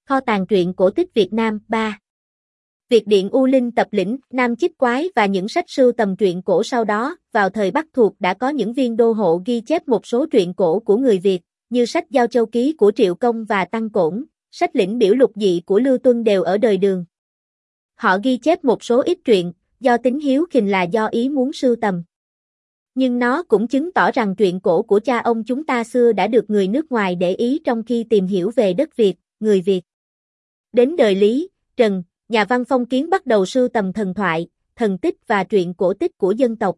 Kho tàng truyện cổ tích Việt Nam 3. Việt Điện U Linh tập lĩnh, Nam Chích Quái và những sách sưu tầm truyện cổ sau đó, vào thời Bắc thuộc đã có những viên đô hộ ghi chép một số truyện cổ của người Việt, như sách Giao Châu Ký của Triệu Công và Tăng Cổn, sách Lĩnh Biểu Lục Dị của Lưu Tuân đều ở đời Đường. Họ ghi chép một số ít truyện, do tính hiếu khình là do ý muốn sưu tầm. Nhưng nó cũng chứng tỏ rằng truyện cổ của cha ông chúng ta xưa đã được người nước ngoài để ý trong khi tìm hiểu về đất Việt, người Việt. Đến đời Lý, Trần, nhà văn phong kiến bắt đầu sưu tầm thần thoại, thần tích và truyện cổ tích của dân tộc.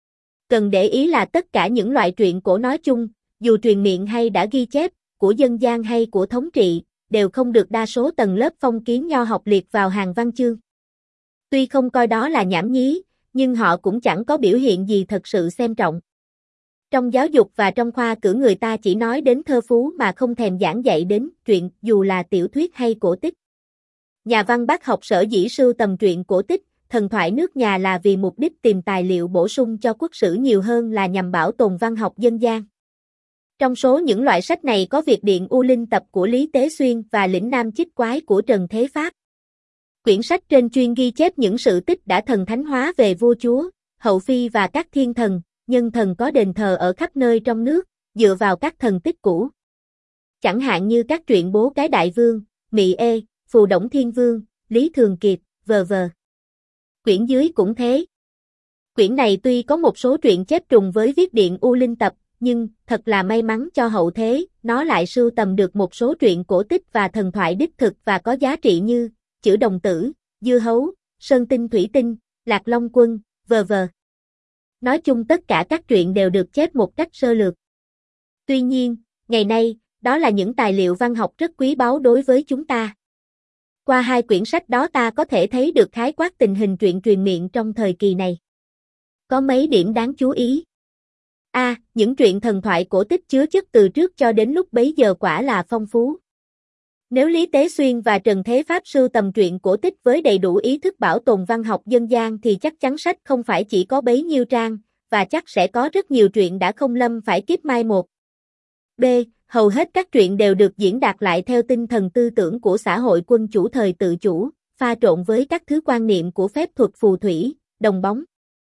Cần để ý là tất cả những loại truyện cổ nói chung, dù truyền miệng hay đã ghi chép, của dân gian hay của thống trị, đều không được đa số tầng lớp phong kiến nho học liệt vào hàng văn chương. Tuy không coi đó là nhảm nhí, nhưng họ cũng chẳng có biểu hiện gì thật sự xem trọng. Trong giáo dục và trong khoa cử người ta chỉ nói đến thơ phú mà không thèm giảng dạy đến truyện, dù là tiểu thuyết hay cổ tích. Nhà văn bác học sở dĩ sưu tầm truyện cổ tích, thần thoại nước nhà là vì mục đích tìm tài liệu bổ sung cho quốc sử nhiều hơn là nhằm bảo tồn văn học dân gian. Trong số những loại sách này có Việt Điện U Linh tập của Lý Tế Xuyên và Lĩnh Nam Chích Quái của Trần Thế Pháp. Quyển sách trên chuyên ghi chép những sự tích đã thần thánh hóa về vua chúa, hậu phi và các thiên thần, nhân thần có đền thờ ở khắp nơi trong nước, dựa vào các thần tích cũ. Chẳng hạn như các truyện Bố Cái Đại Vương, Mị Ê, Phù Đổng Thiên Vương, Lý Thường Kiệt, v.v. Quyển dưới cũng thế. Quyển này tuy có một số truyện chép trùng với Viết Điện U Linh tập, nhưng, thật là may mắn cho hậu thế, nó lại sưu tầm được một số truyện cổ tích và thần thoại đích thực và có giá trị như Chữ Đồng Tử, Dưa Hấu, Sơn Tinh Thủy Tinh, Lạc Long Quân, v.v. Nói chung tất cả các truyện đều được chép một cách sơ lược. Tuy nhiên, ngày nay, đó là những tài liệu văn học rất quý báu đối với chúng ta. Qua hai quyển sách đó ta có thể thấy được khái quát tình hình truyện truyền miệng trong thời kỳ này. Có mấy điểm đáng chú ý. A. Những truyện thần thoại cổ tích chứa chất từ trước cho đến lúc bấy giờ quả là phong phú. Nếu Lý Tế Xuyên và Trần Thế Pháp sưu tầm truyện cổ tích với đầy đủ ý thức bảo tồn văn học dân gian thì chắc chắn sách không phải chỉ có bấy nhiêu trang, và chắc sẽ có rất nhiều truyện đã không lâm phải kiếp mai một. B. Hầu hết các truyện đều được diễn đạt lại theo tinh thần tư tưởng của xã hội quân chủ thời tự chủ, pha trộn với các thứ quan niệm của phép thuật phù thủy, đồng bóng.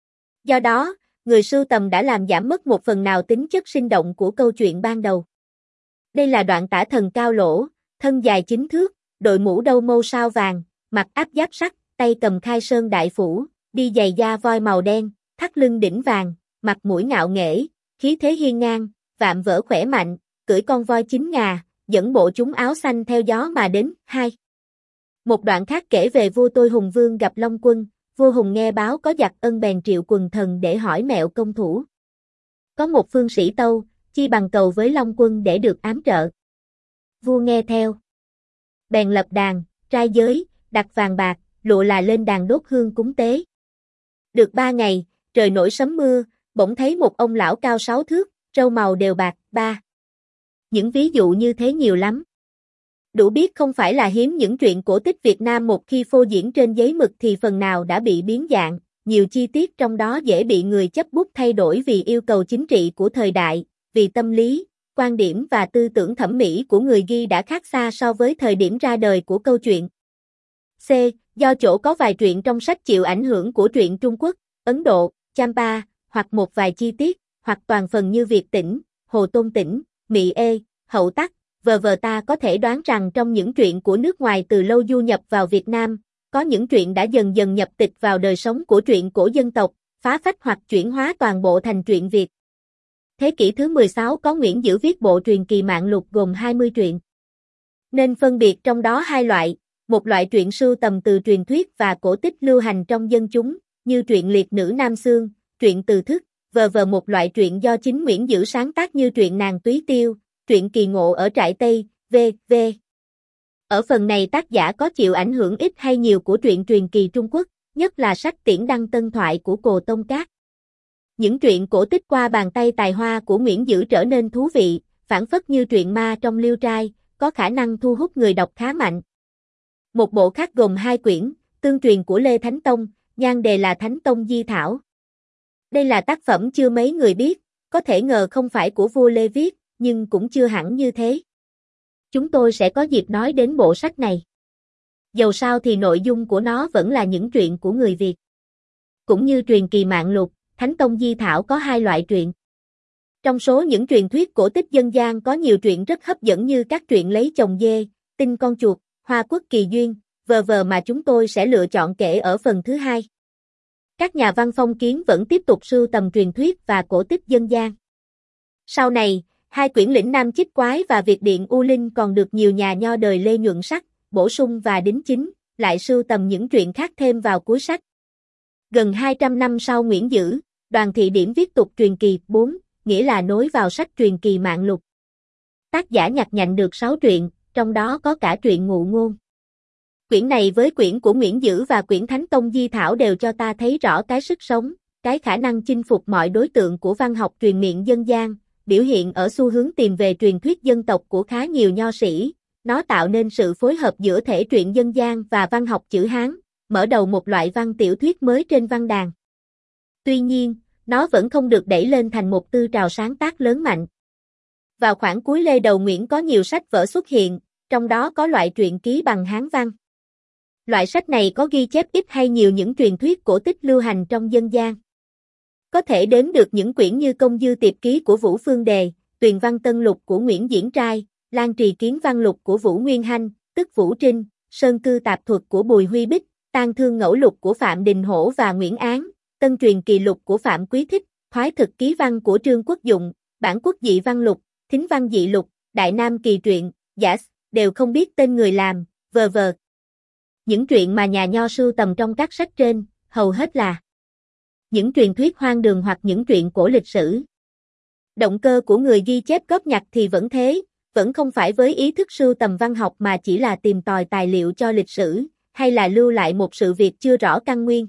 Do đó, người sưu tầm đã làm giảm mất một phần nào tính chất sinh động của câu chuyện ban đầu. Đây là đoạn tả thần cao lỗ, thân dài 9 thước, đội mũ đâu mâu sao vàng, mặc áp giáp sắt, tay cầm khai sơn đại phủ, đi giày da voi màu đen, thắt lưng đỉnh vàng, mặt mũi ngạo nghễ, khí thế hiên ngang, vạm vỡ khỏe mạnh, cưỡi con voi 9 ngà, dẫn bộ chúng áo xanh theo gió mà đến. 2. Một đoạn khác kể về vua Tôi Hùng Vương gặp Long Quân, vua Hùng nghe báo có giặc ân bèn triệu quần thần để hỏi mẹo công thủ. Có một phương sĩ tâu, chi bằng cầu với Long Quân để được ám trợ. Vua nghe theo. Bèn lập đàn, trai giới, đặt vàng bạc, lụa là lên đàn đốt hương cúng tế. Được 3 ngày, trời nổi sấm mưa, bỗng thấy một ông lão cao 6 thước, râu màu đều bạc. 3. Những ví dụ như thế nhiều lắm. Đủ biết không phải là hiếm những truyện cổ tích Việt Nam một khi phô diễn trên giấy mực thì phần nào đã bị biến dạng, nhiều chi tiết trong đó dễ bị người chấp bút thay đổi vì yêu cầu chính trị của thời đại, vì tâm lý, quan điểm và tư tưởng thẩm mỹ của người ghi đã khác xa so với thời điểm ra đời của câu chuyện. C. Do chỗ có vài truyện trong sách chịu ảnh hưởng của truyện Trung Quốc, Ấn Độ, Champa, hoặc một vài chi tiết, hoặc toàn phần như Việt Tĩnh, Hồ Tôn Tĩnh, Mị Ê, Hậu Tắc, v.v. ta có thể đoán rằng trong những truyện của nước ngoài từ lâu du nhập vào Việt Nam, có những truyện đã dần dần nhập tịch vào đời sống của truyện cổ dân tộc, phá phách hoặc chuyển hóa toàn bộ thành truyện Việt. Thế kỷ thứ 16 có Nguyễn Dữ viết bộ truyền kỳ Mạng Lục gồm 20 truyện. Nên phân biệt trong đó hai loại, một loại truyện sưu tầm từ truyền thuyết và cổ tích lưu hành trong dân chúng, như truyện Liệt Nữ Nam Xương, truyện Từ Thức, v.v. một loại truyện do chính Nguyễn Dữ sáng tác như truyện Nàng Túy Tiêu, truyện Kỳ Ngộ ở trại Tây, v.v. Ở phần này tác giả có chịu ảnh hưởng ít hay nhiều của truyện truyền kỳ Trung Quốc, nhất là sách Tiễn Đăng Tân Thoại của Cồ Tông Cát. Những truyện cổ tích qua bàn tay tài hoa của Nguyễn Dữ trở nên thú vị, phảng phất như truyện ma trong Liêu Trai, có khả năng thu hút người đọc khá mạnh. Một bộ khác gồm 2 quyển, Tương truyền của Lê Thánh Tông, nhan đề là Thánh Tông Di Thảo. Đây là tác phẩm chưa mấy người biết, có thể ngờ không phải của vua Lê viết, nhưng cũng chưa hẳn như thế. Chúng tôi sẽ có dịp nói đến bộ sách này. Dầu sao thì nội dung của nó vẫn là những truyện của người Việt. Cũng như truyền kỳ Mạng Lục, Thánh Tông Di Thảo có hai loại truyện. Trong số những truyền thuyết cổ tích dân gian có nhiều truyện rất hấp dẫn như các truyện lấy chồng dê, Tinh con chuột, Hoa Quốc kỳ duyên, v.v. mà chúng tôi sẽ lựa chọn kể ở phần thứ hai. Các nhà văn phong kiến vẫn tiếp tục sưu tầm truyền thuyết và cổ tích dân gian. Sau này, hai quyển Lĩnh Nam Chích Quái và Việt Điện U Linh còn được nhiều nhà nho đời Lê nhuận sắc, bổ sung và đính chính, lại sưu tầm những truyện khác thêm vào cuối sách. Gần 200 năm sau Nguyễn Dữ, Đoàn Thị Điểm viết tục truyền kỳ 4, nghĩa là nối vào sách truyền kỳ Mạng Lục. Tác giả nhặt nhạnh được 6 truyện, trong đó có cả truyện Ngụ Ngôn. Quyển này với quyển của Nguyễn Dữ và quyển Thánh Tông Di Thảo đều cho ta thấy rõ cái sức sống, cái khả năng chinh phục mọi đối tượng của văn học truyền miệng dân gian, biểu hiện ở xu hướng tìm về truyền thuyết dân tộc của khá nhiều nho sĩ. Nó tạo nên sự phối hợp giữa thể truyện dân gian và văn học chữ Hán, mở đầu một loại văn tiểu thuyết mới trên văn đàn. Tuy nhiên, nó vẫn không được đẩy lên thành một tư trào sáng tác lớn mạnh. Vào khoảng cuối Lê đầu Nguyễn có nhiều sách vở xuất hiện, trong đó có loại truyện ký bằng Hán văn. Loại sách này có ghi chép ít hay nhiều những truyền thuyết cổ tích lưu hành trong dân gian. Có thể đếm được những quyển như Công Dư Tiệp Ký của Vũ Phương Đề, Tuyền Văn Tân Lục của Nguyễn Diễn Trai, Lan Trì Kiến Văn Lục của Vũ Nguyên Hanh, tức Vũ Trinh, Sơn Cư Tạp Thuật của Bùi Huy Bích, Tang Thương Ngẫu Lục của Phạm Đình Hổ và Nguyễn Án, Tân Truyền Kỳ Lục của Phạm Quý Thích, Thoái Thực Ký Văn của Trương Quốc Dụng, Bản Quốc Dị Văn Lục, Thính Văn Dị Lục, Đại Nam Kỳ Truyện, giả đều không biết tên người làm, v.v. Những truyện mà nhà nho sưu tầm trong các sách trên, hầu hết là những truyền thuyết hoang đường hoặc những truyện cổ lịch sử. Động cơ của người ghi chép góp nhặt thì vẫn thế, vẫn không phải với ý thức sưu tầm văn học mà chỉ là tìm tòi tài liệu cho lịch sử, hay là lưu lại một sự việc chưa rõ căn nguyên.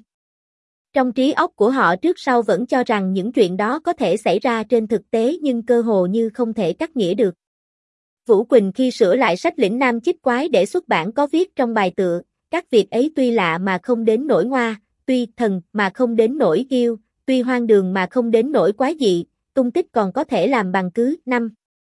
Trong trí óc của họ trước sau vẫn cho rằng những chuyện đó có thể xảy ra trên thực tế nhưng cơ hồ như không thể cắt nghĩa được. Vũ Quỳnh khi sửa lại sách Lĩnh Nam Chích Quái để xuất bản có viết trong bài tựa, các việc ấy tuy lạ mà không đến nỗi ngoa, tuy thần mà không đến nỗi yêu, tuy hoang đường mà không đến nỗi quái dị, tung tích còn có thể làm bằng cứ. 5.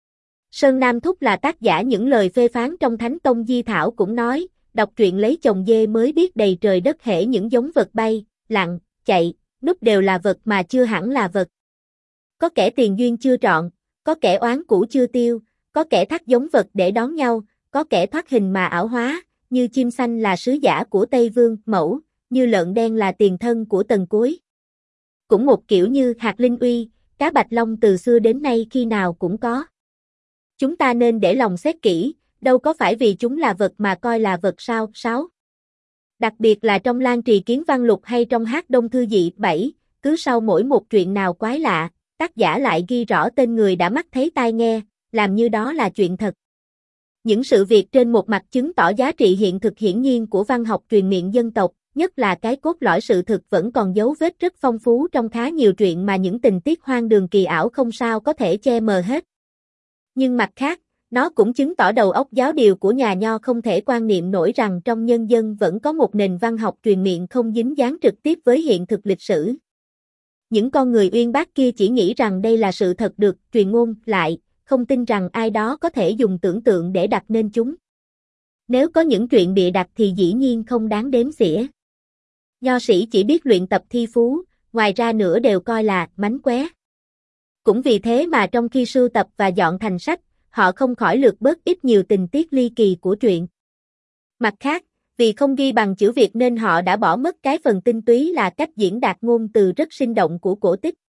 Sơn Nam Thúc là tác giả những lời phê phán trong Thánh Tông Di Thảo cũng nói, đọc truyện lấy chồng dê mới biết đầy trời đất hễ những giống vật bay, lặn, chạy, núp đều là vật mà chưa hẳn là vật. Có kẻ tiền duyên chưa trọn, có kẻ oán cũ chưa tiêu, có kẻ thắt giống vật để đón nhau, có kẻ thoát hình mà ảo hóa, như chim xanh là sứ giả của Tây Vương Mẫu, như lợn đen là tiền thân của Tần Cuối. Cũng một kiểu như hạt linh uy, cá bạch long từ xưa đến nay khi nào cũng có. Chúng ta nên để lòng xét kỹ, đâu có phải vì chúng là vật mà coi là vật sao. 6. Đặc biệt là trong Lan Trì Kiến Văn Lục hay trong Hát Đông Thư Dị 7, cứ sau mỗi một truyện nào quái lạ, tác giả lại ghi rõ tên người đã mắt thấy tai nghe, làm như đó là chuyện thật. Những sự việc trên một mặt chứng tỏ giá trị hiện thực hiển nhiên của văn học truyền miệng dân tộc, nhất là cái cốt lõi sự thực vẫn còn dấu vết rất phong phú trong khá nhiều truyện mà những tình tiết hoang đường kỳ ảo không sao có thể che mờ hết. Nhưng mặt khác, nó cũng chứng tỏ đầu óc giáo điều của nhà nho không thể quan niệm nổi rằng trong nhân dân vẫn có một nền văn học truyền miệng không dính dáng trực tiếp với hiện thực lịch sử. Những con người uyên bác kia chỉ nghĩ rằng đây là sự thật được truyền ngôn lại, không tin rằng ai đó có thể dùng tưởng tượng để đặt nên chúng. Nếu có những truyện bịa đặt thì dĩ nhiên không đáng đếm xỉa. Nho sĩ chỉ biết luyện tập thi phú, ngoài ra nữa đều coi là mánh khóe. Cũng vì thế mà trong khi sưu tập và dọn thành sách, họ không khỏi lược bớt ít nhiều tình tiết ly kỳ của truyện. Mặt khác, vì không ghi bằng chữ Việt nên họ đã bỏ mất cái phần tinh túy là cách diễn đạt ngôn từ rất sinh động của cổ tích.